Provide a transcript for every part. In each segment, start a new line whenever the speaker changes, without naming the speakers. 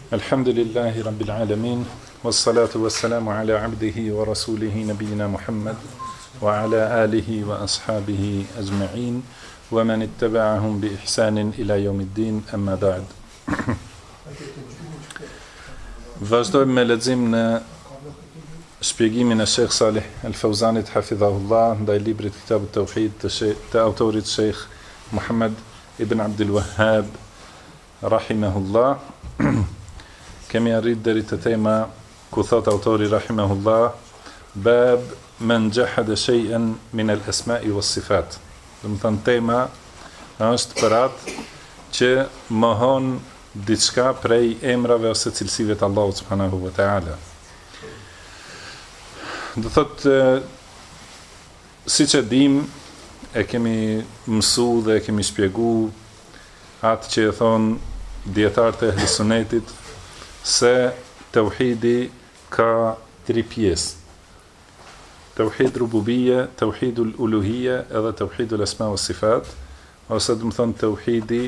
Alhamdulillahi Rabbil Alamin, wassalatu wassalamu ala abdihi wa rasulihi nabiyina Muhammad, wa ala alihi wa ashabihi ajma'in, wa man ittaba'ahum bi ihsanin ila yawmiddin, amma ba'd. Vazhdojmë me lexim në shpjegimin e Sheikh Salih Al-Fawzanit hafidhahullah ndaj librit Kitab at-Tauhid të autorit Sheikh Muhammad ibn Abdul Wahhab rahimahullah. Kemi arrit deri te tema ku thot autori rahimahullah, bab man jahada shay'an min al-asma'i was-sifat. Do të thënë tema është për atë që mohon diçka prej emrave ose cilësive të Allahut subhanahu wa ta'ala. Do thot, siç e dim, e kemi mësu dhe e kemi shpjegu atë që e thonë dietarët e ehli sunetit, se tauhidi ka tri pjesë. Tauhid rububiyya, tauhidul uluhiyya edhe tauhidul asma wa sifat, ose do të thonë tauhidi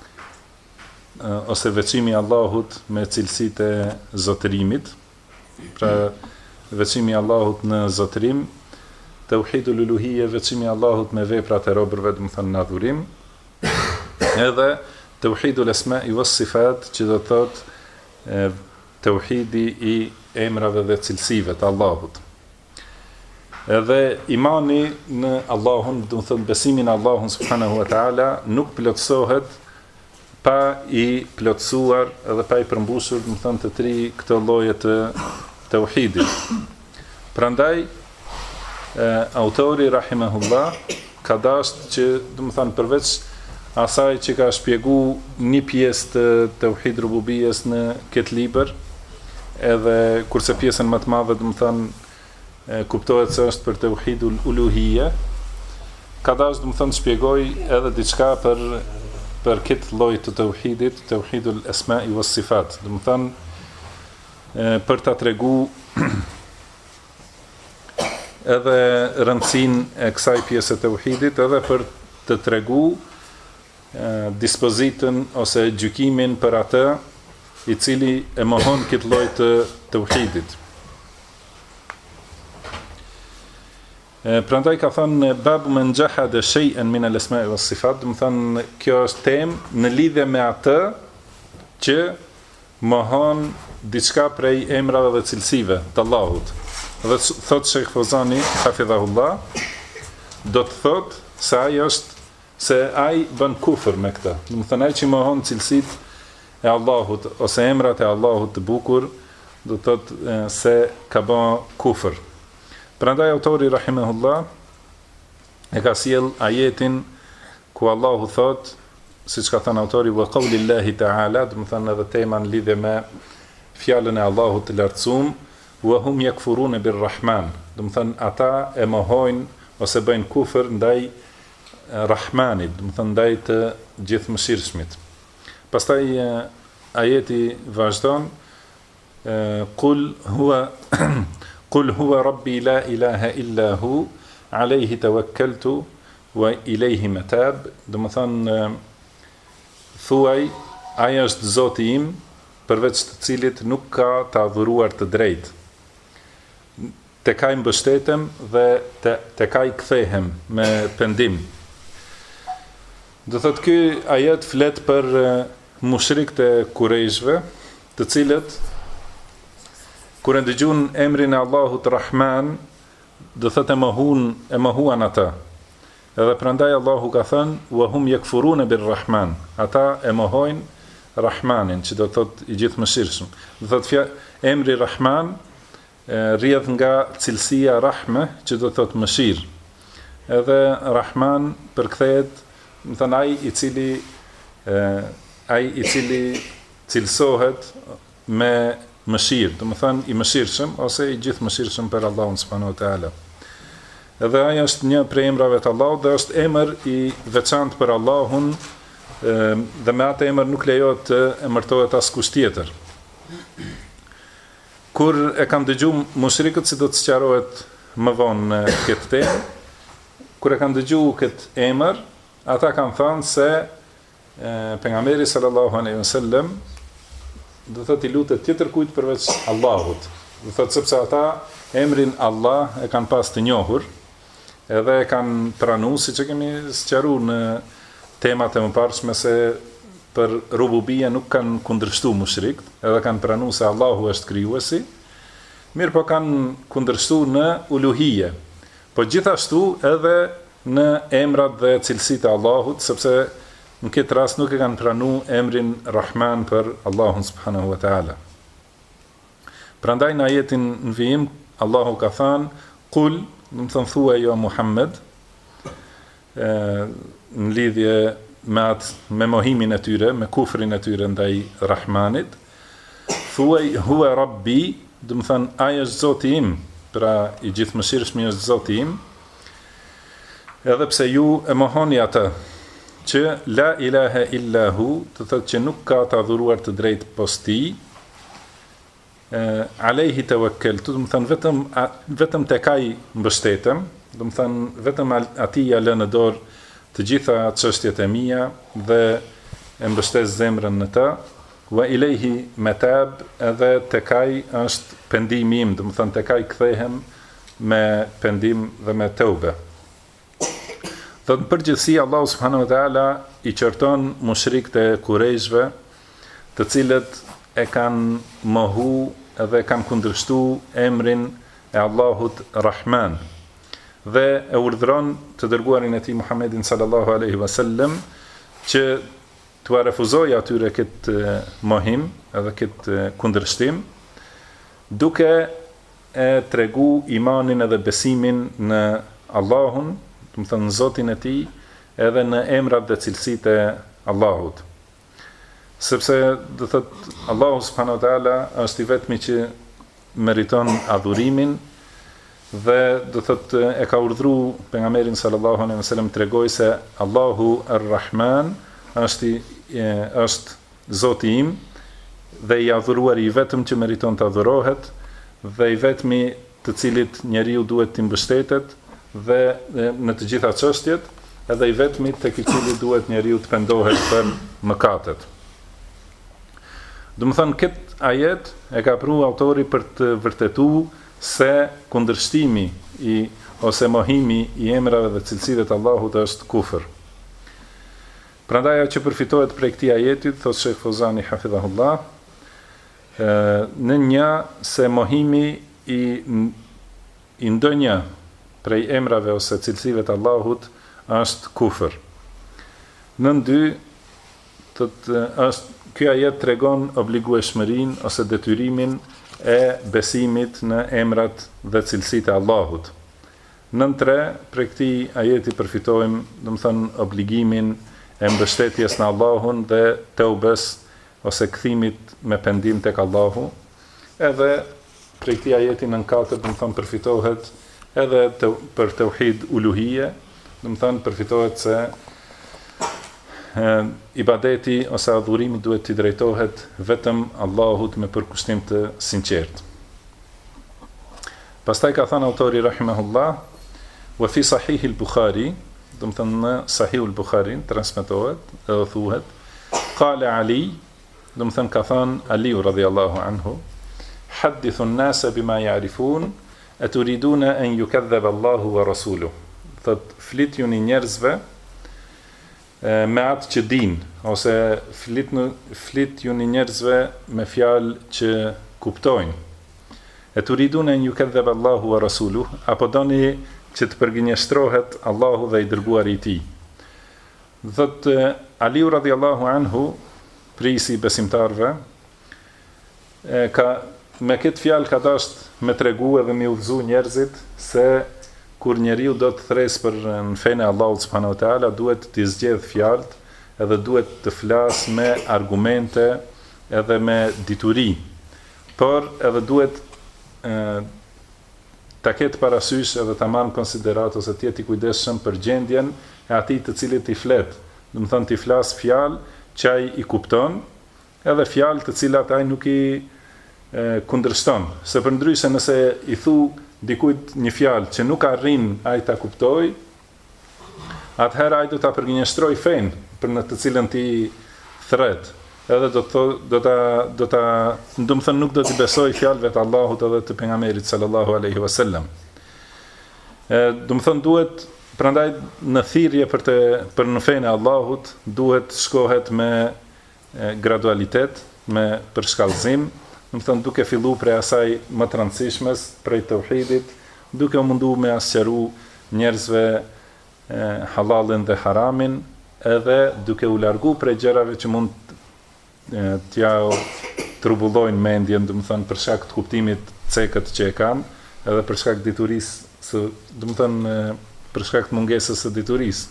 ose veçimi i Allahut me cilësitë e zotërimit. Pra veçimi i Allahut në zotërim, tauhidul uluhiyya veçimi i Allahut me veprat e robërve, do të thonë në adhurim, edhe tauhidul asma wa sifat, që do të thotë tauhidi i emrave dhe cilësive të Allahut. Edhe imani në Allahun, do të thonë besimi në Allahun subhanahu wa ta'ala, nuk plotësohet pa i plotësuar edhe pa i përmbushur, do të thonë, të tri këto lloje të tauhidit. Prandaj autori rahimahullah ka dashur që, do të thonë, përveç asaj që ka shpjegu një pjesë të tauhid rububiyes në këtë libër, edhe kurse pjesën më të madhe, do të thonë, kuptohet se është për tauhidul uluhiyya, ka dashur, do të thonë, shpjegoj edhe diçka për këtë lloj të tauhidit, tauhidul asma'i was sifat. Do të thonë, për ta tregu edhe rëndësinë e kësaj pjese të tauhidit, edhe për të tregu dispozitën ose gjykimin për atë i cili e mohon këtë lloj të tauhidit. Prandaj ka thënë babu man jahada shay'an min al-asma'i was-sifat, do të thënë kjo është temë në lidhje me atë që mohon diçka prej emrave dhe cilësive të Allahut. Dhe thot Sheikh Fawzani hafidhahullah, do të thot se ai bën kufër me këtë. Do të thënë ai që mohon cilësitë e Allahut ose emrat e Allahut të bukur, do të thotë se ka bën kufër. Prandaj autori rahimahullah e ka sjell ajetin ku Allahu thot, siç ka thënë autori, wa qaulillahi ta'ala, do të thënë edhe tema në lidhje me fjalën e Allahut të lartësuar, wa hum yakfuruna bir-rahman. Do të thënë ata e mohojnë ose bëjnë kufër ndaj Rahmanit, do të thënë ndaj të gjithëmëshirshmit. Pastaj ajeti vazhdon, Qul huwa rabbi la ilaha illa hu, alayhi tawakkaltu wa ilayhi matab. Do të thënë thuaj, ai është Zoti im, përveç të cilit nuk ka të adhuruar të drejtë. Tek ai mbështetem dhe tek ai kthehem me pendim. Do thot ky ajet flet për mushrikët e Kurejshve, të cilët kur e dëgjuan emrin e Allahut Rahman, do thot e mohuan ata. Edhe prandaj Allahu ka thënë wa hum yakfuruna bir-Rahman. Ata e mohojnë Rahmanin, që do thot i gjithëmëshirshëm. Do thot emri Rahman rrjedh nga cilësia Rahme, që do thot mëshirë. Edhe Rahman përkthehet, do thënë ai i cili cilësohet me mëshirë, do të thënë i mëshirshëm ose i gjithëmëshirshëm për Allahun subhanahu wa taala. Edhe ai është një prej emrave të Allahut dhe është emër i veçantë për Allahun, dhe me atë emër nuk lejohet të emërtohet askush tjetër. Kur e kam dëgjuar mushrikët, si do të sqarohet më vonë në këtë temë, kur e kam dëgjuar këtë emër, ata kanë thënë se pejgamberi sallallahu alaihi wasallam do thotë i lutet tjetër kujt përveç Allahut. Do thotë sepse ata emrin Allah e kanë pas të njohur, edhe e kanë pranuar, siç e kemi sqaruar në temat e mëparshme, se për rububia nuk kanë kundërshtuar mushrikët, edhe kanë pranuar se Allahu është krijuesi, mirë po kanë kundërshtuar në uluhije, po gjithashtu edhe në emrat dhe cilësitë e Allahut, sepse në këtë rast nuk e kanë pranuar emrin Rahman për Allahun subhanahu wa taala. Prandaj në ajetin në vijim Allahu ka thënë kul, do të thënë thuaj jo Muhammed, në lidhje me mohimin e tyre, me kufrin e tyre ndaj Rahmanit, thuaj huwa Rabbi, do të thënë ai është Zoti im, pra i gjithëmëshirshmi është Zoti im, edhe pse ju e mohoni atë, që la ilaha illa hu, të thotë që nuk ka të adhuruar të drejtë pos tij, alejhi tawakkaltu, do të thënë vetëm tek ai mbështetem, do të thënë vetëm atij ja lë në dorë të gjitha çështjet e mia dhe e mbështes zemrën në të, wa ilejhi matab, edhe tek ai është pendimi im, do të thënë tek ai kthehem me pendim dhe me teube. Dhe në përgjithësi, Allahu subhanahu wa taala i qorton mushrikët e Kurejshve, të cilët e kanë mohu edhe kanë kundërshtuar emrin e Allahut Rahman, dhe e urdhëron të dërguarin e tij Muhammedin sallallahu alaihi wasallam që t'ua refuzojë atyre këtë mohim edhe këtë kundërshtim, duke e tregu imanin edhe besimin në Allahun, do të thënë Zotin e tij, edhe në emrat dhe cilësitë e Allahut. Sepse do thotë Allahu subhanahu wa taala është i vetmi që meriton adhurimin, dhe do thotë e ka urdhëruar pejgamberin sallallahu alaihi wasallam tregoj se Allahu Ar-Rahman është Zoti im, dhe i adhuruar i vetëm që meriton të adhurohet, dhe i vetmi të cilit njeriu duhet të mbështetet dhe në të gjitha çështjet, edhe i vetmi tek i cili duhet njeriu të pendohet për mëkatet. Do të thënë këtë ajet e ka pru autori për të vërtetuar se kundërshtimi ose mohimi i emrave dhe cilësive të Allahut është kufër. Prandaj ajo që përfitohet prej këtij ajeti, thotë Sheikh Fozani hafidhahullah, në një se mohimi i ndonjë prej emrave ose cilësive të Allahut është kufër. Në dy, ky ajet tregon obligueshmërinë ose detyrimin e besimit në emrat dhe cilësitë e Allahut. Në tre, prej këtij ajeti përfitojmë, do të thënë, obligimin e mbështetjes në Allahun dhe teubes ose kthimit me pendim tek Allahu. Edhe prej këtij ajeti në katër, do të thënë, përfitohet edhe për tauhid uluhije, do të thënë përfitohet se ibadeti ose adhurimi duhet t'i drejtohet vetëm Allahut me përkushtim të sinqert. Pastaj ka thënë autori rahimahullah, wa fi sahih al-Bukhari, do të thënë në Sahih al-Bukhari transmetohet edhe thuhet, qala Ali, do të thënë ka thënë Aliu radhiyallahu anhu, hadithu an-nasa bima ya'rifun, aturiduna an yukadhdhab Allahu wa rasuluhu. Thot flitjuni njerëzve me atë që din, ose flitjuni njerëzve me fjalë që kuptojnë. Aturiduna an yukadhdhab Allahu wa rasuluhu, apo doni që të përgënjeshtrohet Allahu dhe i dërguari i tij. Thot Aliu radhiyallahu anhu, prisi besimtarve, me këtë fjalë ka dashur me tregu edhe me udhëzu njerëzit se kur njeriu do të thresë për në fenë e Allahut subhanahu wa taala, duhet të zgjedh fjalët, edhe duhet të flasë me argumente edhe me dituri, por edhe duhet ta ketë parasysh edhe ta marrë në konsiderat ose të jetë i kujdesshëm për gjendjen e atij të cilit i flet. Do të thënë të flas fjalë që ai i kupton, edhe fjalë të cilat ai nuk i kundërshton. Se përndryshe nëse i thu dikujt një fjalë që nuk arrin ai ta kuptoj, atëherë ai do ta përgjinjëstroj fenë për në të cilën ti thret. edhe do të thënë nuk do të besoj fjalëve të Allahut edhe të pejgamberit sallallahu alaihi wasallam. Do të thënë duhet prandaj në thirrje për në fenë e Allahut duhet shkohet me gradualitet, me përshkallëzim, do të thënë duke filluar prej asaj më të rëndësishmes, prej tauhidit, duke u munduar me asqëru njerëzve halalin dhe haramin, edhe duke u largu prej gjërave që mund t'ja trubullojnë mendjen, do të thënë për shkak të kuptimit cekët që e kanë, edhe për shkak të diturisë, do të thënë për shkak të mungesës së diturisë.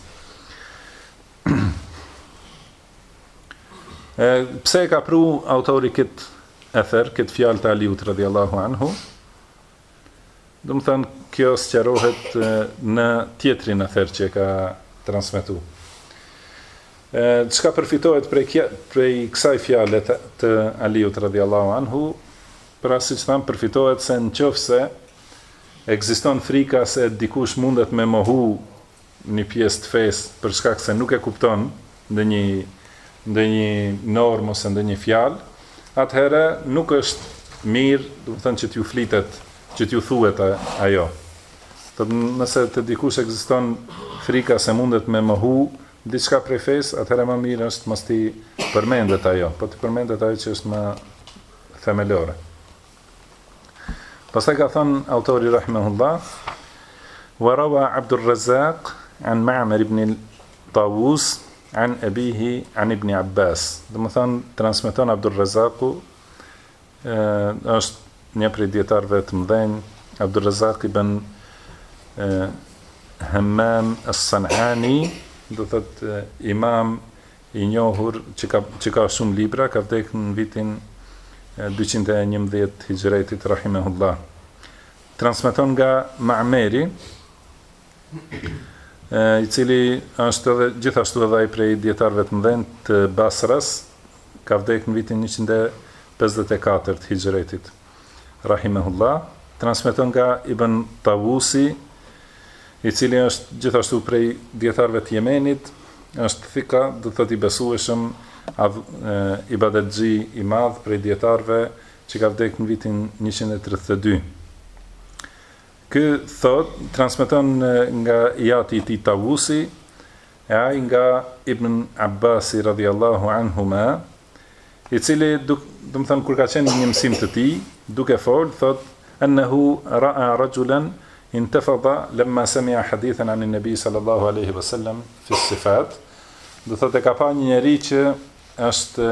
Pse e ka pru autori këtë ether, këtë fjalë të Aliut radhiyallahu anhu? Do të thënë kjo sqarohet në tjetrin ether që e ka transmetuar. Çka përfitohet prej kësaj fjale të Aliut radhiyallahu anhu, pra siç tham përfitohet se nëse ekziston frika se dikush mundet me mohu një pjesë të fesë për shkak se nuk e kupton ndonjë normë ose ndonjë fjalë, atëherë nuk është mirë, do të thënë që t'ju flitet, që t'ju thuhet ajo. Nëse të dikush ekziston frika se mundet me mohu diçka prej fesë, atëherë më mirë është mos t'i përmendet ajo, po t'i përmendet ajo që është më themelore. Pastaj ka thënë autori rahimahullah, wa rawa Abdur Razzaq an Ma'mar ibn Tawus an abihi an ibn Abbas. Do të thënë transmeton Abdur Razzaqu, është një prej dietarëve të mëdhenj, Abdur Razzaq ibn Hammam as-San'ani, do thot imam i njohur që ka shumë libra, ka vdekur në vitin 211 hijretit rahimahullah. Transmeton nga Ma'meri, i cili është edhe gjithashtu edhe ai prej dietarëve të mëdhenj të Basras, ka vdekur në vitin 154 hijretit rahimahullah. Transmeton nga Ibn Tawusi, i cili është gjithashtu prej dietarëve të Yemenit, është thika, do të thotë i besueshëm, ibadetxhi i madh prej dietarëve që ka vdekur në vitin 132. Ky thot transmeton nga jati i tij Tawusi, e ai nga Ibn Abbasi radhiyallahu anhuma, i cili do të thënë kur ka qenë një mësim të tij, duke fol, thot annahu ra'a rajulan intafada lamma sami'a hadithan an an-nabi sallallahu alaihi wasallam fi as-sifat. Do thotë ka pa një njerëz që është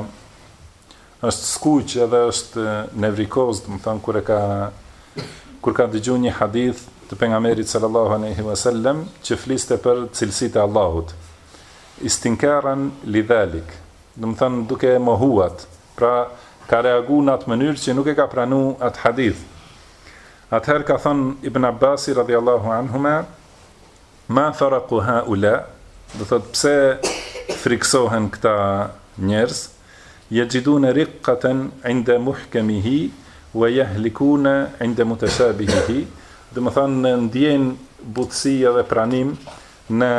skuq edhe është nevrikoz, do të thonë kur ka dëgjuar një hadith të pejgamberit sallallahu alaihi wasallam që fliste për cilësitë e Allahut. Istinkaran lidhalik. Do të thonë duke mohuat, pra ka reaguar në atë mënyrë që nuk e ka pranuar atë hadith. Atëherë ka thënë Ibn Abbasi radhiyallahu anhuma, ma faraqu haula, do thotë pse friksohen këta njerëz, yajiduna riqqatan 'inda muhkamihi wa yahlikuna 'inda mutashabihihi, do të thonë ndjejnë butësi edhe pranim në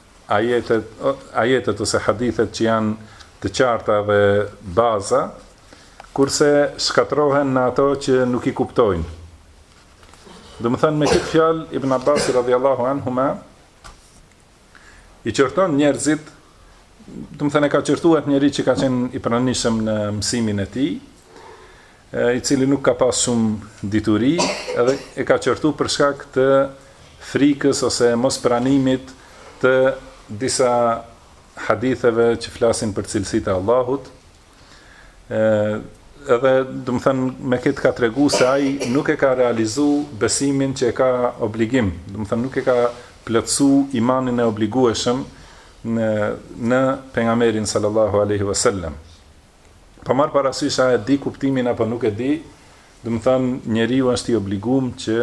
ajetet ose hadithet që janë të qarta dhe baza, kurse shkatrohen në ato që nuk i kuptojnë. Do të thënë me këtë fjalë Ibn Abbas radhiyallahu anhuma i qorton njerëzit, do të thënë ka qortuar atë njerëz që ka qenë i pranishëm në mësimin e tij, i cili nuk ka pas shumë dituri, edhe e ka qortuar për shkak të frikës ose mos pranimit të disa haditheve që flasin për cilësitë e Allahut. Edhe do të thënë me këtë ka tregu se ai nuk e ka realizu besimin që e ka obligim, do të thënë nuk e ka plotësu imanin e obligueshëm në pejgamberin sallallahu alaihi wasallam. Pa marr parasysh a e di kuptimin apo nuk e di, do të thënë njeriu është i obliguar që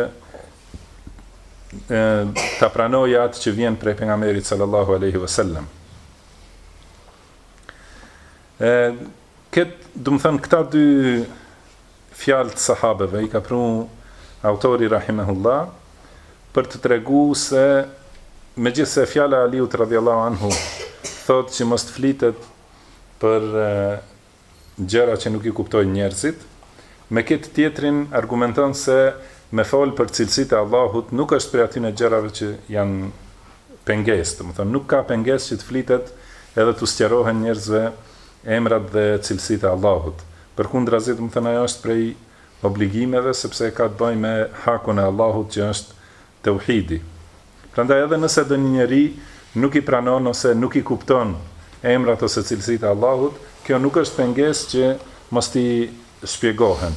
ta pranojë atë që vjen prej pejgamberit sallallahu alaihi wasallam. Do të thënë këta dy fjalë të sahabeve i ka pru autori rahimahullah për të tregu se megjithse fjala e Aliut radhiyallahu anhu thotë që mos të flitet për gjëra që nuk i kuptojnë njerëzit. Me këtë tjetrin argumenton se me folë për cilësitë e Allahut nuk është për atyne gjërave që janë pengesë, domethënë nuk ka pengesë që të flitet edhe të sqarohen njerëzve emrat dhe cilësitë e Allahut. Përkundrazi, domethënë ajo është prej obligimeve sepse ka të bëjë me hakun e Allahut që është tauhidi. Prandaj edhe nëse do një njeri nuk i pranon ose nuk i kupton emrat ose cilësitë e Allahut, kjo nuk është pengesë që mos t'i shpjegohen.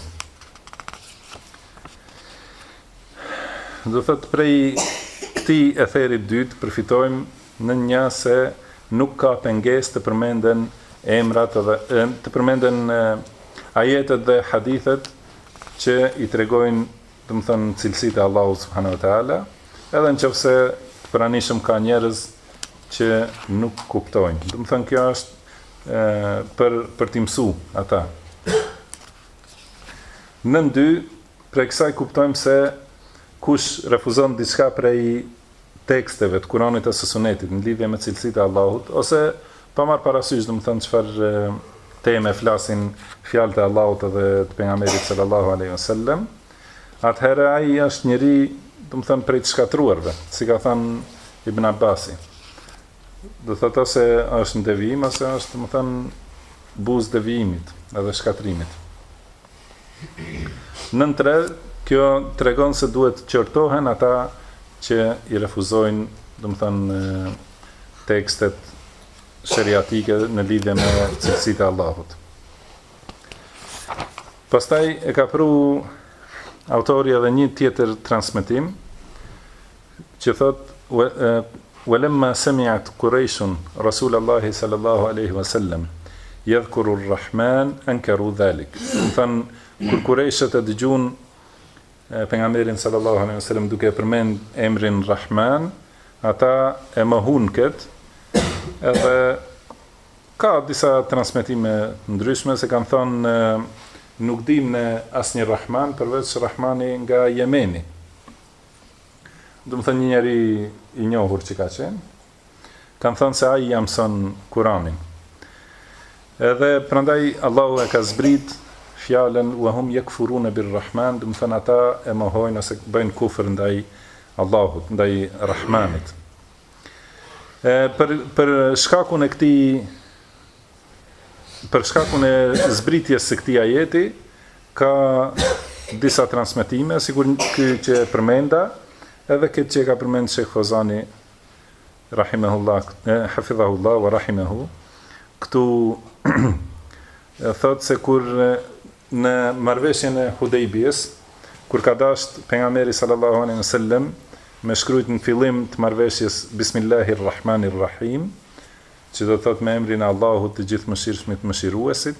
Do thot prej këtij etherit dytë përfitojmë në një se nuk ka pengesë të përmenden emrat dhe të përmenden ajetet dhe hadithet që i tregojnë, domethënë, cilësitë e Allahut subhanahu wa taala, edhe nëse të pranishëm ka njerëz që nuk kuptojnë. Domethënë kjo është për t'i mësu ata. Nën dy, prej kësaj kuptojmë se kush refuzon diçka prej teksteve të Kuranit ose Sunetit në lidhje me cilësitë e Allahut, ose pa marrë parasysh, domethënë çfarë teme flasin fjalët e Allahut edhe të pejgamberit sallallahu alaihi wasallam, atëherë ai është njeri, domethënë, prej të shkatruarve, si ka thënë Ibn Abbasi. Do thotë ose është në devijim, ose është, domethënë, buzë devijimit edhe shkatrimit. Nën tre, kjo tregon se duhet qortohen ata që i refuzojnë, domethënë, tekstet sheriatike në lidhje me cilësitë e Allahut. Pastaj e ka pru autori edhe një tjetër transmetim që thot walamma sami'at Qurayshun Rasulullahi sallallahu alaihi wasallam yadhkuru ar-Rahman ankaru dhalik. Thon kur Qurayshët e dëgjuan pejgamberin sallallahu alaihi wasallam duke përmend emrin Rahman, ata e mohun kët. Edhe ka disa transmetime ndryshme se kanë thonë nuk dim në asnjë Rahman përveç Rahmani nga Jemeni. Do të thënë një njeri i njohur që ka qenë. Kanë thonë se ai ja mëson Kur'anin. Edhe prandaj Allahu e ka zbrit fjalën wa hum yakfuruna bir-Rahman, do të thënë ata e mohojnë ose bëjnë kufër ndaj Allahut, ndaj Rahmanit. Për shkakun e këtij, për shkakun e zbritjes së këtij ajeti, ka disa transmetime, sikur ky që përmenda, edhe këtë që ka përmend Sheikh Fozani rahimahullah, hafidhahullah wa rahimahu, këtu thot se kur në marrëveshjen e Hudejbiyes, kur ka dashur pejgamberi sallallahu alaihi wasallam me shkrujt në fillim të marrëveshjes Bismillahirrahmanirrahim, që do të thot me emrin e Allahut të gjithë mëshirshmit mëshiruesit.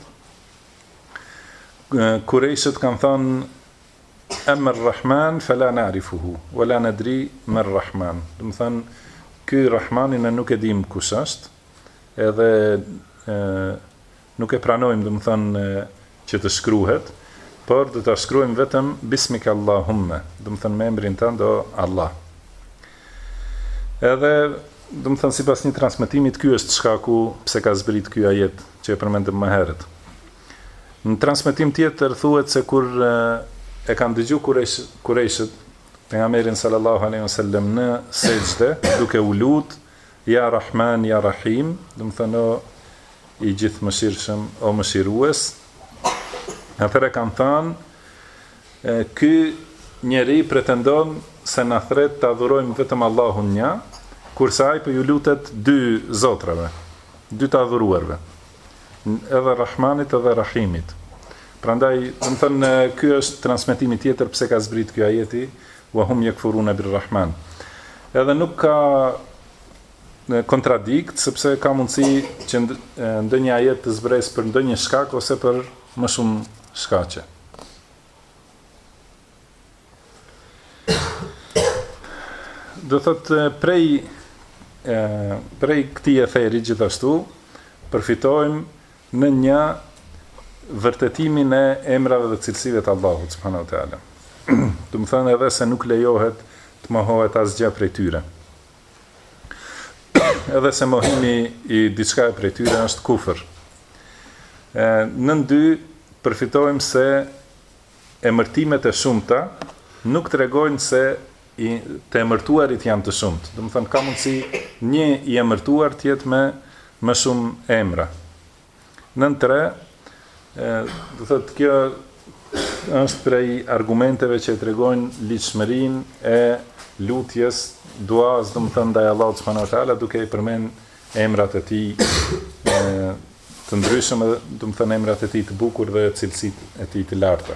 Kurejshët kanë thënë amma ar-Rahman fala na'rifuhu wala nadri ma ar-Rahman. Do të thënë ky Rahmani ne nuk e dim kush është, edhe nuk e pranojmë, do të thënë, që të shkruhet, por do ta shkruajmë vetëm Bismika Allahumma, do të thënë me emrin tënd o Allah. Edhe, do të thënë, sipas një transmetimi, ky është shkaku pse ka zbrit ky ajet që e përmendëm më herët. Në transmetim tjetër thuhet se kur e kanë dëgjuar Kurejshët pejgamberin sallallahu alaihi wasallam në sejdë, duke u lut ja Rahman ya Rahim, do të thënë o i gjithë mëshirshëm, o mëshirues, atëherë kanë thënë ky njeri pretendon se na thret të adhurojmë vetëm Allahun një, kurse ai po ju lutet dy zotrave, dy të adhuruarve, edhe Rahmanit edhe Rahimit. Prandaj, do të thënë, ky është transmetimi tjetër pse ka zbrit ky ajeti wa hum yakfuruna bir-Rahman. Edhe nuk ka kontradikt, sepse ka mundësi që ndonjë ajet të zbresë për ndonjë shkak ose për më shumë shkaqe. Do thotë prej këtij etheri gjithashtu përfitojmë në një vërtetimin e emrave dhe cilësive të Allahut subhanahu wa taala. Do të thënë edhe se nuk lejohet të mohohet asgjë prej tyre. Edhe se mohimi i diçka prej tyre është kufër. Nën dy përfitojmë se emërtimet e shumta nuk tregojnë se të emërtuarit janë të shumtë. Do të thënë ka mundësi një i emërtuar të jetë me më shumë emra. Nën 3, do thotë kjo është prej argumenteve që tregojnë ligjshmërinë e lutjes, duas, do të thënë ndaj Allahut subhanahu wa taala, duke i përmend emrat e tij të ndryshëm, do të thënë emrat e tij të bukur dhe cilësitë e tij të larta.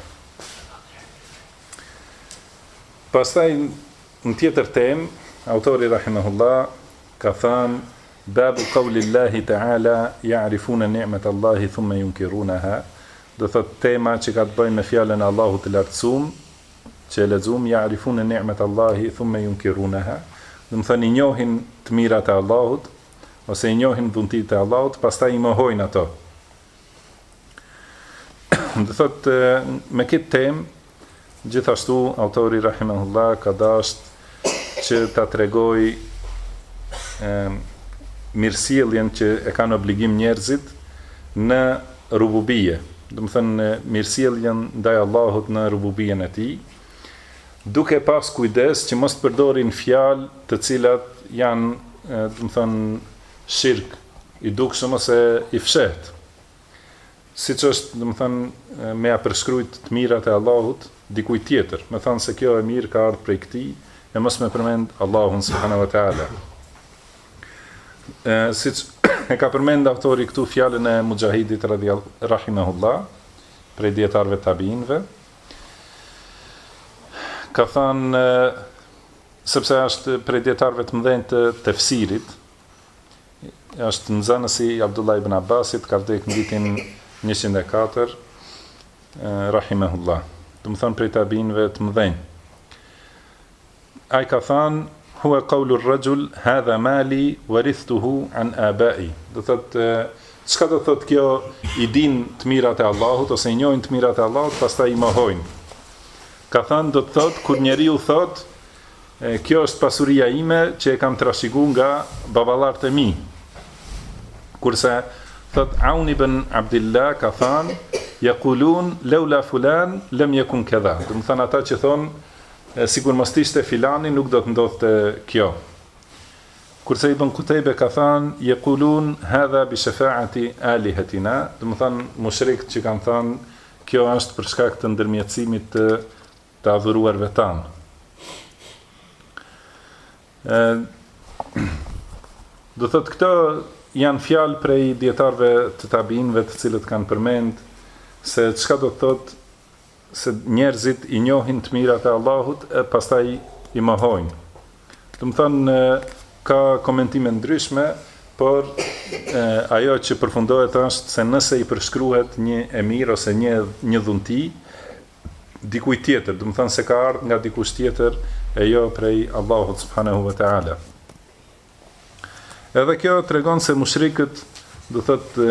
Pastaj në tjetër temë, autori rahimahullah ka thënë babu qawlillahi ta'ala ya'rifuna ni'matallahi thumma yunkirunaha. Do thotë tema që ka të bëjë me fjalën e Allahut të lartësuar, që e lexuam ya'rifuna ni'matallahi thumma yunkirunaha. Do të thënë i njohin të mirat e Allahut ose i njohin dhuntitë e Allahut, pastaj i mohojnë ato. Do thotë me këtë temë gjithashtu autori rahimahullah ka dashur që ta tregoj mirësjelljen që e kanë obligim njerëzit në rububie. Do të thënë mirësjelljen ndaj Allahut në rububien e tij, duke pas kujdes që mos përdorin fjalë të cilat janë, do të thënë, shirk i dukshëm ose i fshehtë. Siç është, do të thënë, me ja përshkruajt të mirat e Allahut dikujt tjetër, me thënë se kjo e mirë ka ardhur prej këtij, e mos me përmend Allahun subhanahu wa taala. Siç e ka përmend autori këtu fjalën e Mujahidit rahimahullah, prej dietarëve tabiinëve, ka thënë, sepse është prej dietarëve të mëdhenj të tefsirit, është nxënësi Abdullah ibn Abbasit, ka vdekur në vitin 104, rahimahullah. Do të thënë prej tabiinëve të mëdhenj. Ai ka thënë huwa qawlu ar-rajul hadha mali warithtuhu an abai. Do thotë çka do thotë kjo i din të mirat e Allahut ose i njohin të mirat e Allahut, pastaj i mohojnë. Ka thënë do të thotë kur njeriu thotë kjo është pasuria ime që e kam trashëguar nga baballarët e mi. Kurse thot Aun ibn Abdillah ka thënë yaqulun laula fulan lam yakun kadha. Do të thënë ata që thonë sikur mos ishte filani nuk do të ndodhte kjo. Kurse Ibn Qutaybe ka thënë yaqulun hadha bi shafa'ati alihatina. Do të thënë mushrikët që kanë thënë kjo është për shkak të ndërmjetësimit të adhuruarve tanë. Do thotë këto janë fjalë prej dietarëve të tabiinëve të cilët kanë përmend se çka do të thotë se njerëzit i njohin të mirat e Allahut e pastaj i mohojnë. Do të thonë ka komentime ndryshme, por ajo që përfundohet është se nëse i përshkruhet një e mirë ose një dhunti dikujt tjetër, do të thonë se ka ardhur nga dikush tjetër e jo prej Allahut subhanahu wa taala. Edhe kjo tregon se mushrikët, do thotë,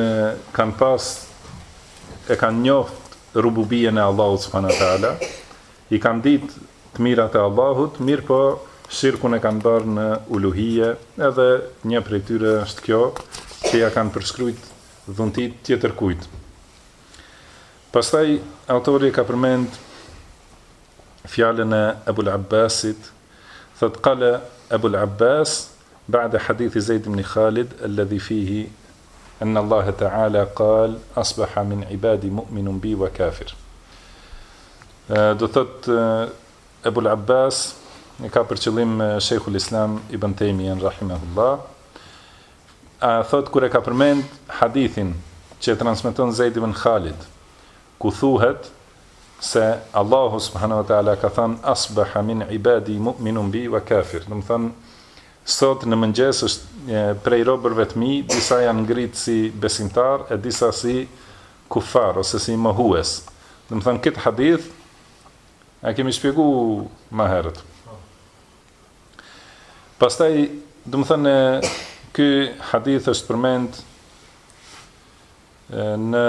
kanë njoft rububien e Allahut subhanahu wa taala, i kanë ditë të mirat e Allahut, mirë po shirkun e kanë bërë në uluhije, edhe një prej tyre është kjo, që ja kanë përshkruajt dhuntit tjetër kujt. Pastaj autori ka përmend fjalën e Ebul Abbasit, thot qala Ebul Abbas بعد حديث زيد بن خالد الذي فيه أن الله تعالى قال أصبح من عبادي مؤمن بي وكافر. Do thot Ebul Abbas, e ka për qëllim Sheikhul Islam Ibn Taymiyyah rahimahullah, thot kur e ka përmend hadithin që transmeton Zeid ibn Khalid, ku thuhet se Allahu subhanahu wa taala ka thënë asbaha min ibadi mu'minun bi wa kafir. Do të thënë sot në mëngjes është prej robërve të mi, disa janë ngritë si besimtar e disa si kufar ose si mohues. Do të thënë këtë hadith e kemi shpjeguar më herët. Pastaj, do të thënë ky hadith është përmend në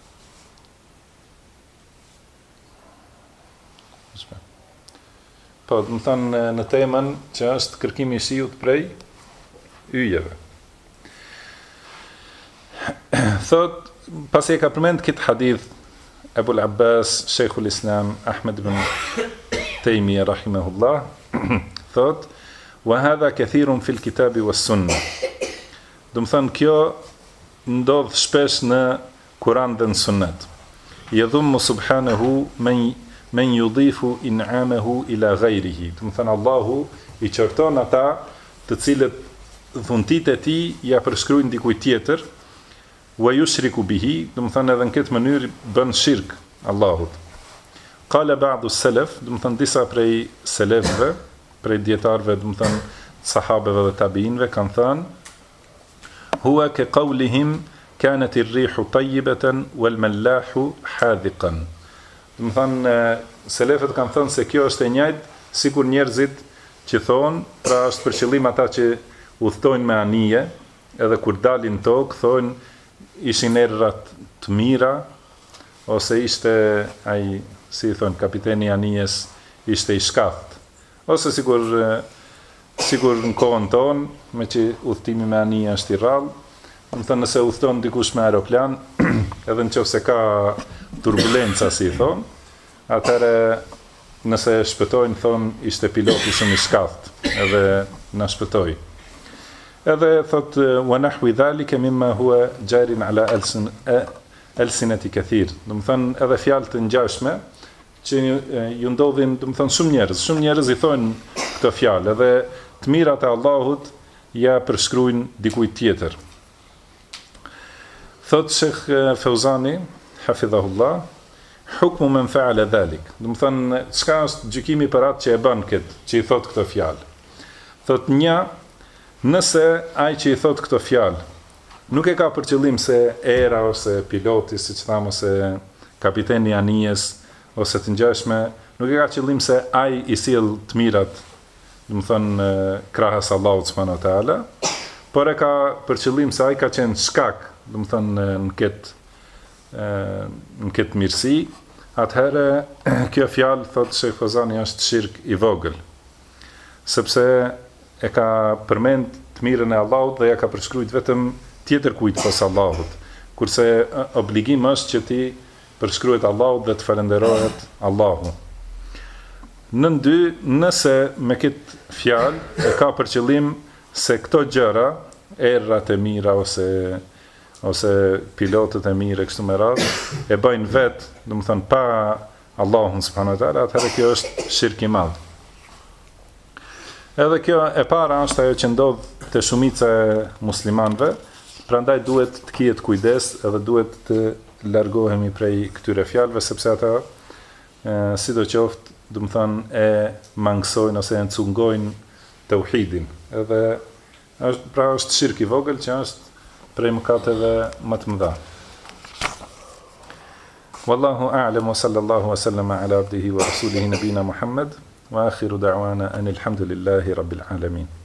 po, do të thënë në temën që është kërkimi i shiut prej yjeve. Thot pasi e ka përmend këtë hadith Ebul Abbas, Sheikhul Islam Ahmed ibn Taymiyyah rahimahullah, thot, wa hadha kathirun fil kitabi was sunnah. Do të thënë kjo ndodh shpesh në Kur'an dhe në Sunnet. Yadhummu subhanahu men yudhifu in'amahu ila ghayrihi. Do të thënë Allahu i qorton ata të cilët dhuntit e tij ja përshkruajnë dikujt tjetër, wa yushriku bihi, do të thënë edhe në këtë mënyrë bën shirk Allahut. Qala ba'du salaf, do të thënë disa prej selefëve, prej dietarëve, do të thënë sahabeve dhe tabiinëve kanë thënë huwa ka qawlihim kanat ar-rihu tayyibatan wal mallahu hadiqan. Do të thënë selefët kanë thënë se kjo është e njëjtë sikur njerëzit që thonë, pra është për qëllim ata që udhtojnë me anije, edhe kur dalin tokë thonë ishin errat të mira, ose ishte ai, si i thonë, kapiteni i anijes ishte i shkaft, ose sikur në kohën tonë, me që udhtimi me anije është i rrallë, më thënë nëse udhton dikush me aeroplan, edhe nëse ka turbulenca, si i thonë, atëre nëse shpëtojnë, thonë, ishte piloti shumë i shkaft, edhe na shpëtoi. Edhe thot wa nahwi dhalika mimma huwa jarin ala alsinati kathir. Do të thënë edhe fjalë të ngjashme që ju ndodhin, do të thënë shumë njerëz i thonë këtë fjalë, edhe të mirat e Allahut ja përshkruajnë dikujt tjetër. Thot Sheikh Fauzani hafidhahullah, hukmu man fa'ala dhalik. Do të thënë çka është gjykimi për atë që e bën këtë, që i thot këtë fjalë. Thot nëse ai që i thot këto fjalë nuk e ka për qëllim se era ose piloti, siç thamë, ose kapiteni i anijes ose të ngjashme, nuk e ka qëllim se ai i sjell të mirat, do të thënë krahas Allahut subhanahu wa taala, por e ka për qëllim se ai ka qenë shkak, do të thënë në këtë mirësi, atëherë kjo fjalë thot Sheikh Fazani është shirk i vogël, sepse e ka përmend të mirën e Allahut dhe ja ka përshkruajt vetëm tjetër kujt pas Allahut, kurse obligim është që ti përshkruhet Allahut dhe të falenderohet Allahu. Nën dy, nëse me këtë fjalë e ka për qëllim se këto gjëra, errat e mira ose pilotët e mirë kështu me radhë, e bëjnë vetë, do të thënë pa Allahun subhanahu wa taala, atëherë kjo është shirk i madh. Edhe kjo e para është ajo që ndodh te shumica e muslimanëve, prandaj duhet të kihet kujdes edhe duhet të largohemi prej këtyre fjalëve, sepse ata sidoqoftë, do të thënë, e mangësojnë ose e cungojnë tauhidin. Edhe është shirk i vogël që është prej mëkateve më të mëdha. Wallahu a'lam wa sallallahu wa sallama ala abdihi wa rasulihi nabina Muhammad. وآخر دعوانا أن الحمد لله رب العالمين.